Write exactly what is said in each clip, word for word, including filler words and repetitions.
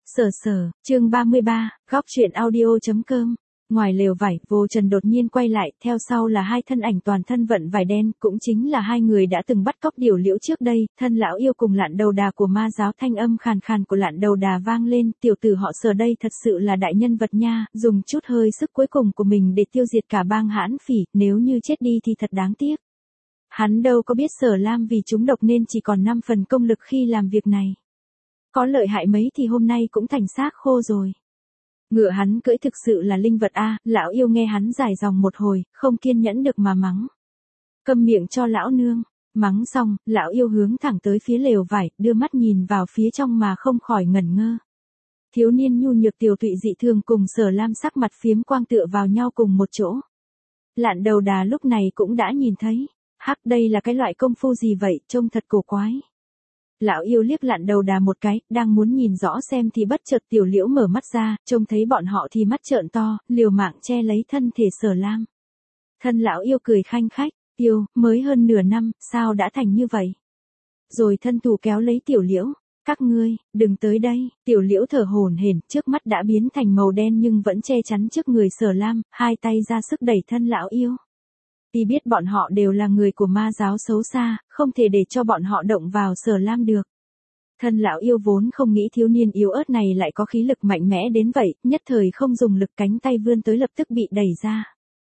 Sở sở, chương ba mươi ba, góc truyện audio.com. Ngoài lều vải, Vô Trần đột nhiên quay lại, theo sau là hai thân ảnh toàn thân vận vải đen, cũng chính là hai người đã từng bắt cóc Điểu Liễu trước đây, thân lão yêu cùng Lạn Đầu Đà của ma giáo. Thanh âm khàn khàn của Lạn Đầu Đà vang lên, tiểu tử họ Sở đây thật sự là đại nhân vật nha, dùng chút hơi sức cuối cùng của mình để tiêu diệt cả bang hãn phỉ, nếu như chết đi thì thật đáng tiếc. Hắn đâu có biết Sở Lam vì trúng độc nên chỉ còn năm phần công lực khi làm việc này. Có lợi hại mấy thì hôm nay cũng thành xác khô rồi. Ngựa hắn cưỡi thực sự là linh vật a, lão yêu nghe hắn dài dòng một hồi, không kiên nhẫn được mà mắng. Câm miệng cho lão nương, mắng xong, lão yêu hướng thẳng tới phía lều vải, đưa mắt nhìn vào phía trong mà không khỏi ngẩn ngơ. Thiếu niên nhu nhược tiều tụy dị thường cùng Sở Lam sắc mặt phiếm quang tựa vào nhau cùng một chỗ. Lạn Đầu Đà lúc này cũng đã nhìn thấy, hắc đây là cái loại công phu gì vậy, trông thật cổ quái. Lão yêu liếc Lạn Đầu Đà một cái, đang muốn nhìn rõ xem thì bất chợt Tiểu Liễu mở mắt ra, trông thấy bọn họ thì mắt trợn to, liều mạng che lấy thân thể Sở Lam. Thân lão yêu cười khanh khách, yêu, mới hơn nửa năm, sao đã thành như vậy? Rồi thân thủ kéo lấy Tiểu Liễu, các ngươi, đừng tới đây, Tiểu Liễu thở hổn hển, trước mắt đã biến thành màu đen nhưng vẫn che chắn trước người Sở Lam, hai tay ra sức đẩy thân lão yêu. Vì biết bọn họ đều là người của ma giáo xấu xa, không thể để cho bọn họ động vào Sở Lam được. Thân lão yêu vốn không nghĩ thiếu niên yếu ớt này lại có khí lực mạnh mẽ đến vậy, nhất thời không dùng lực, cánh tay vươn tới lập tức bị đẩy ra.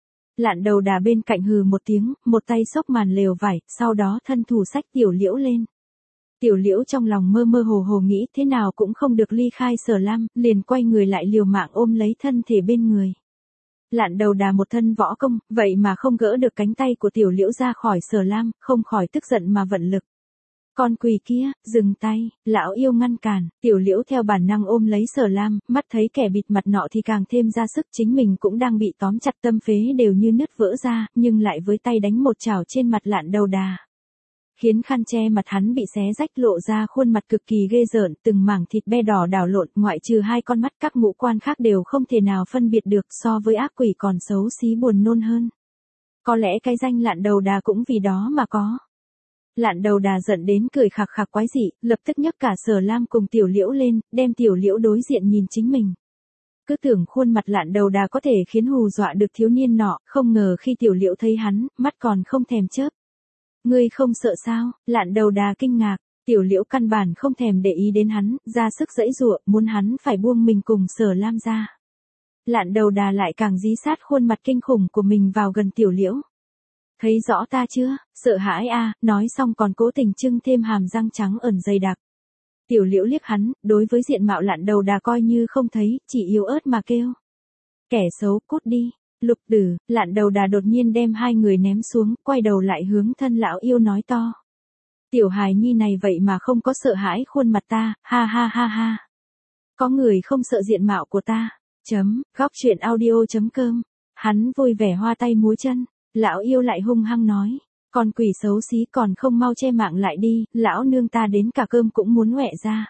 Lạn Đầu Đà bên cạnh hừ một tiếng, một tay xốc màn lều vải, sau đó thân thủ xách Tiểu Liễu lên. Tiểu Liễu trong lòng mơ mơ hồ hồ nghĩ thế nào cũng không được ly khai Sở Lam, liền quay người lại liều mạng ôm lấy thân thể bên người. Lạn Đầu Đà một thân võ công, vậy mà không gỡ được cánh tay của Tiểu Liễu ra khỏi Sở Lam, không khỏi tức giận mà vận lực. Con quỷ kia, dừng tay, lão yêu ngăn cản, Tiểu Liễu theo bản năng ôm lấy Sở Lam, mắt thấy kẻ bịt mặt nọ thì càng thêm ra sức, chính mình cũng đang bị tóm chặt, tâm phế đều như nứt vỡ ra, nhưng lại với tay đánh một chảo trên mặt Lạn Đầu Đà. Khiến khăn che mặt hắn bị xé rách, lộ ra khuôn mặt cực kỳ ghê rợn, từng mảng thịt be đỏ đảo lộn, ngoại trừ hai con mắt các ngũ quan khác đều không thể nào phân biệt được, so với ác quỷ còn xấu xí buồn nôn hơn. Có lẽ cái danh Lạn Đầu Đà cũng vì đó mà có. Lạn Đầu Đà giận đến cười khạc khạc quái dị, lập tức nhấc cả Sở Lam cùng Tiểu Liễu lên, đem Tiểu Liễu đối diện nhìn chính mình. Cứ tưởng khuôn mặt Lạn Đầu Đà có thể khiến hù dọa được thiếu niên nọ, không ngờ khi Tiểu Liễu thấy hắn, mắt còn không thèm chớp. Ngươi không sợ sao? Lạn Đầu Đà kinh ngạc, Tiểu Liễu căn bản không thèm để ý đến hắn, ra sức giãy giụa, muốn hắn phải buông mình cùng Sở Lam ra. Lạn Đầu Đà lại càng dí sát khuôn mặt kinh khủng của mình vào gần Tiểu Liễu. Thấy rõ ta chưa? Sợ hãi a, à, nói xong còn cố tình trưng thêm hàm răng trắng ẩn dày đặc. Tiểu Liễu liếc hắn, đối với diện mạo Lạn Đầu Đà coi như không thấy, chỉ yếu ớt mà kêu. Kẻ xấu, cút đi. Lục Tử, Lạn Đầu Đà đột nhiên đem hai người ném xuống, quay đầu lại hướng thân lão yêu nói to. Tiểu hài nhi này vậy mà không có sợ hãi khuôn mặt ta, ha ha ha ha. Có người không sợ diện mạo của ta. Chấm, góc truyện audio.com. Hắn vui vẻ hoa tay múa chân, lão yêu lại hung hăng nói. Con quỷ xấu xí còn không mau che mạng lại đi, lão nương ta đến cả cơm cũng muốn ngoẹ ra.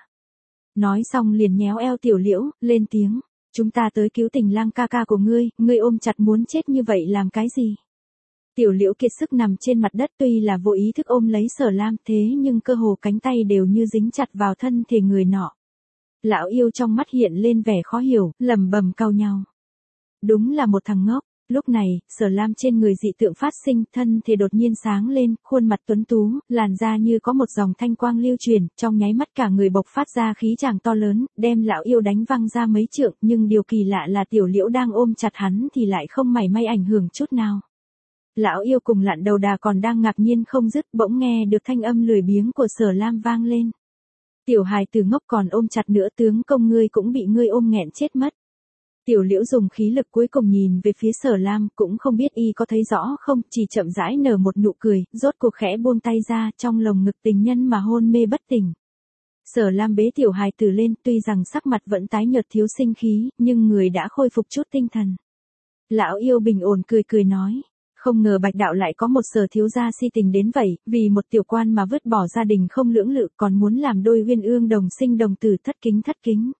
Nói xong liền nhéo eo Tiểu Liễu, lên tiếng. Chúng ta tới cứu Tình Lang ca ca của ngươi, ngươi ôm chặt muốn chết như vậy làm cái gì? Tiểu Liễu kiệt sức nằm trên mặt đất, tuy là vô ý thức ôm lấy Sở Lam, thế nhưng cơ hồ cánh tay đều như dính chặt vào thân thể người nọ. Lão yêu trong mắt hiện lên vẻ khó hiểu, lẩm bẩm cau nhau. Đúng là một thằng ngốc. Lúc này, Sở Lam trên người dị tượng phát sinh, thân thể đột nhiên sáng lên, khuôn mặt tuấn tú, làn da như có một dòng thanh quang lưu truyền, trong nháy mắt cả người bộc phát ra khí tràng to lớn, đem lão yêu đánh văng ra mấy trượng, nhưng điều kỳ lạ là Tiểu Liễu đang ôm chặt hắn thì lại không mảy may ảnh hưởng chút nào. Lão yêu cùng Lạn Đầu Đà còn đang ngạc nhiên không dứt, bỗng nghe được thanh âm lười biếng của Sở Lam vang lên. Tiểu hài tử ngốc còn ôm chặt nữa, tướng công ngươi cũng bị ngươi ôm nghẹn chết mất. Tiểu Liễu dùng khí lực cuối cùng nhìn về phía Sở Lam, cũng không biết y có thấy rõ không, chỉ chậm rãi nở một nụ cười, rốt cuộc khẽ buông tay ra, trong lồng ngực tình nhân mà hôn mê bất tỉnh. Sở Lam bế tiểu hài tử lên, tuy rằng sắc mặt vẫn tái nhợt thiếu sinh khí, nhưng người đã khôi phục chút tinh thần. Lão yêu bình ổn cười cười nói, không ngờ Bạch đạo lại có một Sở thiếu gia si tình đến vậy, vì một tiểu quan mà vứt bỏ gia đình không lưỡng lự, còn muốn làm đôi uyên ương đồng sinh đồng tử, thất kính thất kính.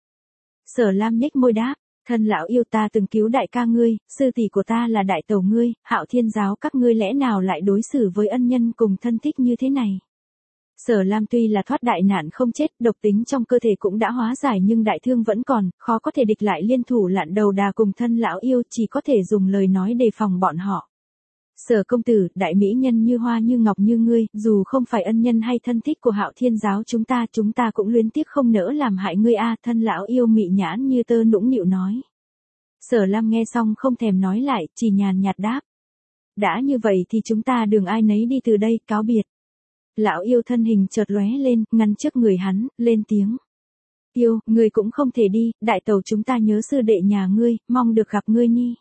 Sở Lam nhếch môi đáp. Thân lão yêu, ta từng cứu đại ca ngươi, sư tỷ của ta là đại tẩu ngươi, Hạo Thiên giáo các ngươi lẽ nào lại đối xử với ân nhân cùng thân thích như thế này? Sở Lam tuy là thoát đại nạn không chết, độc tính trong cơ thể cũng đã hóa giải nhưng đại thương vẫn còn, khó có thể địch lại liên thủ Lạn Đầu Đà cùng thân lão yêu, chỉ có thể dùng lời nói đề phòng bọn họ. Sở công tử, đại mỹ nhân như hoa như ngọc như ngươi, dù không phải ân nhân hay thân thích của Hạo Thiên giáo chúng ta, chúng ta cũng luyến tiếc không nỡ làm hại ngươi a, thân lão yêu mị nhãn như tơ nũng nịu nói. Sở Lam nghe xong không thèm nói lại, chỉ nhàn nhạt đáp. Đã như vậy thì chúng ta đường ai nấy đi từ đây, cáo biệt. Lão yêu thân hình chợt lóe lên, ngăn trước người hắn, lên tiếng. Yêu, ngươi cũng không thể đi, đại tẩu chúng ta nhớ sư đệ nhà ngươi, mong được gặp ngươi nhi.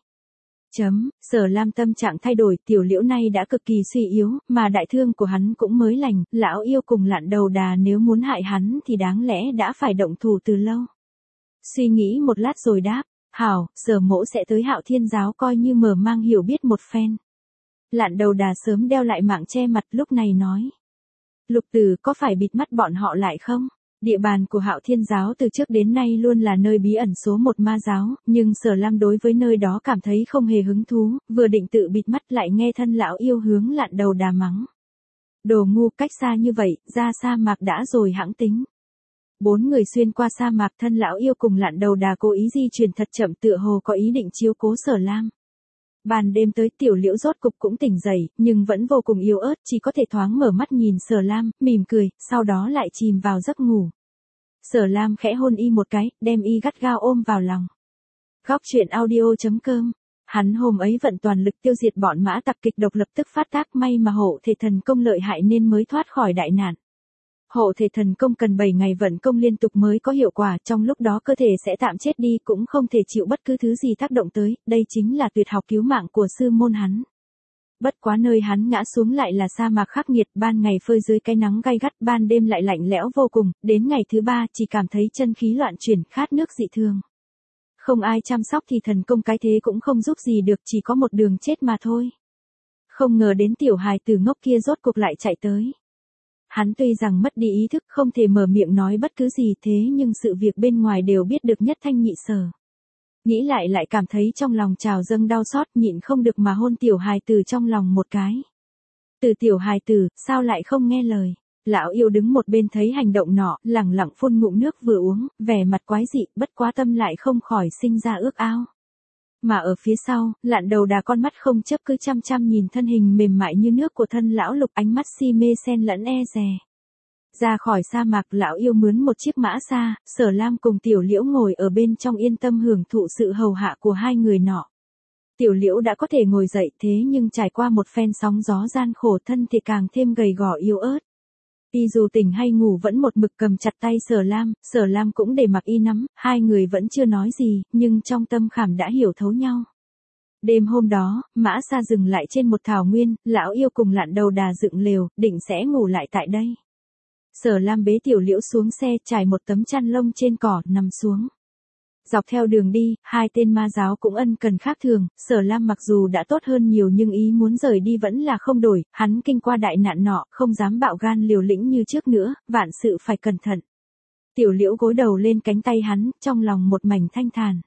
Chấm, Sở Lam tâm trạng thay đổi, tiểu liễu này đã cực kỳ suy yếu, mà đại thương của hắn cũng mới lành, lão yêu cùng Lạn Đầu Đà nếu muốn hại hắn thì đáng lẽ đã phải động thủ từ lâu. Suy nghĩ một lát rồi đáp, hảo, Sở mỗ sẽ tới Hạo Thiên giáo coi như mở mang hiểu biết một phen. Lạn Đầu Đà sớm đeo lại mạng che mặt lúc này nói. Lục Tử có phải bịt mắt bọn họ lại không? Địa bàn của Hạo Thiên giáo từ trước đến nay luôn là nơi bí ẩn số một ma giáo, nhưng Sở Lam đối với nơi đó cảm thấy không hề hứng thú, vừa định tự bịt mắt lại nghe thân lão yêu hướng Lạn Đầu Đà mắng. Đồ ngu, cách xa như vậy, ra sa mạc đã rồi hãng tính. Bốn người xuyên qua sa mạc, thân lão yêu cùng Lạn Đầu Đà cố ý di chuyển thật chậm tựa hồ có ý định chiếu cố Sở Lam. Ban đêm tới tiểu liễu rốt cục cũng tỉnh dậy, nhưng vẫn vô cùng yếu ớt, chỉ có thể thoáng mở mắt nhìn Sở Lam, mỉm cười, sau đó lại chìm vào giấc ngủ. Sở Lam khẽ hôn y một cái, đem y gắt gao ôm vào lòng. Góc truyện audio chấm com. Hắn hôm ấy vận toàn lực tiêu diệt bọn mã tặc kịch độc lập tức phát tác, may mà hộ thể thần công lợi hại nên mới thoát khỏi đại nạn. Hộ thể thần công cần bảy ngày vận công liên tục mới có hiệu quả, trong lúc đó cơ thể sẽ tạm chết đi cũng không thể chịu bất cứ thứ gì tác động tới, đây chính là tuyệt học cứu mạng của sư môn hắn. Bất quá nơi hắn ngã xuống lại là sa mạc khắc nghiệt, ban ngày phơi dưới cái nắng gay gắt, ban đêm lại lạnh lẽo vô cùng, đến ngày thứ ba chỉ cảm thấy chân khí loạn chuyển, khát nước dị thường. Không ai chăm sóc thì thần công cái thế cũng không giúp gì được, chỉ có một đường chết mà thôi. Không ngờ đến tiểu hài tử ngốc kia rốt cuộc lại chạy tới. Hắn tuy rằng mất đi ý thức không thể mở miệng nói bất cứ gì thế nhưng sự việc bên ngoài đều biết được nhất thanh nhị sở. Nghĩ lại lại cảm thấy trong lòng trào dâng đau xót, nhịn không được mà hôn tiểu hài tử trong lòng một cái. Từ tiểu hài tử, sao lại không nghe lời? Lão yêu đứng một bên thấy hành động nọ, lẳng lặng phun ngụm nước vừa uống, vẻ mặt quái dị, bất quá tâm lại không khỏi sinh ra ước ao. Mà ở phía sau, Lạn Đầu Đà con mắt không chớp cứ chăm chăm nhìn thân hình mềm mại như nước của thân lão lục, ánh mắt si mê xen lẫn e dè. Ra khỏi sa mạc, lão yêu mướn một chiếc mã xa, Sở Lam cùng tiểu liễu ngồi ở bên trong yên tâm hưởng thụ sự hầu hạ của hai người nọ. Tiểu liễu đã có thể ngồi dậy thế nhưng trải qua một phen sóng gió gian khổ, thân thì càng thêm gầy gò yếu ớt. Y dù tỉnh hay ngủ vẫn một mực cầm chặt tay Sở Lam, Sở Lam cũng để mặc y nắm, hai người vẫn chưa nói gì, nhưng trong tâm khảm đã hiểu thấu nhau. Đêm hôm đó, mã xa dừng lại trên một thảo nguyên, lão yêu cùng Lạn Đầu Đà dựng lều, định sẽ ngủ lại tại đây. Sở Lam bế tiểu liễu xuống xe, trải một tấm chăn lông trên cỏ, nằm xuống. Dọc theo đường đi, hai tên ma giáo cũng ân cần khác thường, Sở Lam mặc dù đã tốt hơn nhiều nhưng ý muốn rời đi vẫn là không đổi, hắn kinh qua đại nạn nọ, không dám bạo gan liều lĩnh như trước nữa, vạn sự phải cẩn thận. Tiểu liễu gối đầu lên cánh tay hắn, trong lòng một mảnh thanh thản.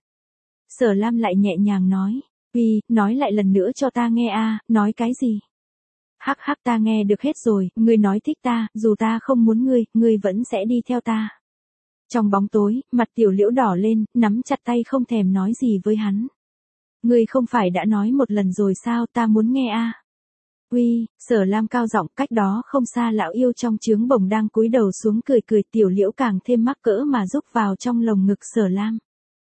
Sở Lam lại nhẹ nhàng nói, Uy, nói lại lần nữa cho ta nghe a, nói cái gì? Hắc hắc, ta nghe được hết rồi, ngươi nói thích ta, dù ta không muốn ngươi, ngươi vẫn sẽ đi theo ta. Trong bóng tối, mặt tiểu liễu đỏ lên, nắm chặt tay không thèm nói gì với hắn. Ngươi không phải đã nói một lần rồi sao, ta muốn nghe a. Uy, Sở Lam cao giọng, cách đó không xa lão yêu trong trướng bồng đang cúi đầu xuống cười cười, tiểu liễu càng thêm mắc cỡ mà rúc vào trong lồng ngực Sở Lam.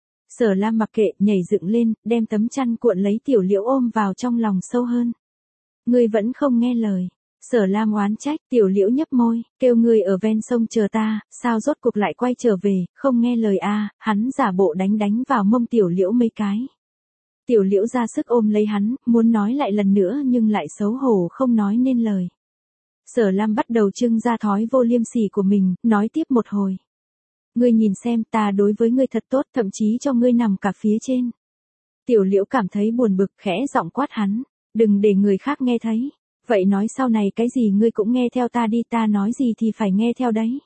Sở Lam mặc kệ, nhảy dựng lên, đem tấm chăn cuộn lấy tiểu liễu ôm vào trong lòng sâu hơn. Ngươi vẫn không nghe lời. Sở Lam oán trách, tiểu liễu nhấp môi, kêu ngươi ở ven sông chờ ta, sao rốt cuộc lại quay trở về, không nghe lời a, à, hắn giả bộ đánh đánh vào mông tiểu liễu mấy cái. Tiểu liễu ra sức ôm lấy hắn, muốn nói lại lần nữa nhưng lại xấu hổ không nói nên lời. Sở Lam bắt đầu trưng ra thói vô liêm sỉ của mình, nói tiếp một hồi. Ngươi nhìn xem, ta đối với ngươi thật tốt, thậm chí cho ngươi nằm cả phía trên. Tiểu liễu cảm thấy buồn bực, khẽ giọng quát hắn, đừng để người khác nghe thấy. Vậy nói sau này cái gì ngươi cũng nghe theo ta đi, ta nói gì thì phải nghe theo đấy.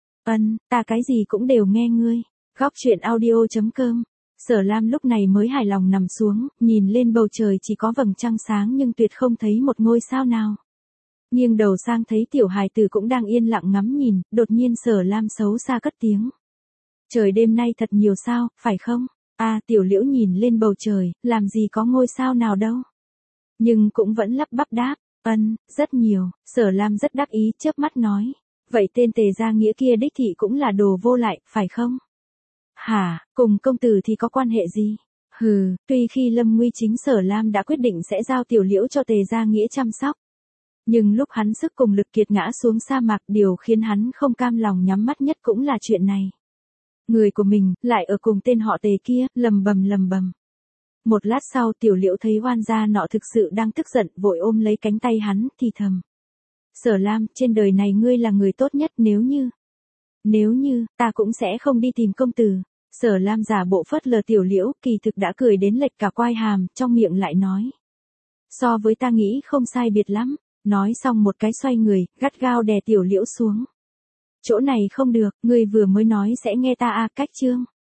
Ân, ta cái gì cũng đều nghe ngươi. Góc truyện audio chấm com. Sở Lam lúc này mới hài lòng nằm xuống, nhìn lên bầu trời chỉ có vầng trăng sáng nhưng tuyệt không thấy một ngôi sao nào. Nghiêng đầu sang thấy tiểu hài tử cũng đang yên lặng ngắm nhìn, đột nhiên Sở Lam xấu xa cất tiếng. Trời đêm nay thật nhiều sao, phải không? À, tiểu liễu nhìn lên bầu trời, làm gì có ngôi sao nào đâu. Nhưng cũng vẫn lắp bắp đáp, ân, rất nhiều. Sở Lam rất đắc ý chớp mắt nói. Vậy tên Tề Gia Nghĩa kia đích thị cũng là đồ vô lại, phải không? Hả, cùng công tử thì có quan hệ gì? Hừ, tuy khi lâm nguy chính Sở Lam đã quyết định sẽ giao tiểu liễu cho Tề Gia Nghĩa chăm sóc. Nhưng lúc hắn sức cùng lực kiệt ngã xuống sa mạc, điều khiến hắn không cam lòng nhắm mắt nhất cũng là chuyện này. Người của mình, lại ở cùng tên họ Tề kia, lầm bầm lầm bầm. Một lát sau tiểu liễu thấy oan gia nọ thực sự đang tức giận, vội ôm lấy cánh tay hắn, thì thầm. Sở Lam, trên đời này ngươi là người tốt nhất, nếu như... Nếu như, ta cũng sẽ không đi tìm công tử. Sở Lam giả bộ phớt lờ tiểu liễu, kỳ thực đã cười đến lệch cả quai hàm, trong miệng lại nói. So với ta nghĩ không sai biệt lắm. Nói xong một cái xoay người, gắt gao đè tiểu liễu xuống. Chỗ này không được, ngươi vừa mới nói sẽ nghe ta à, cách chương.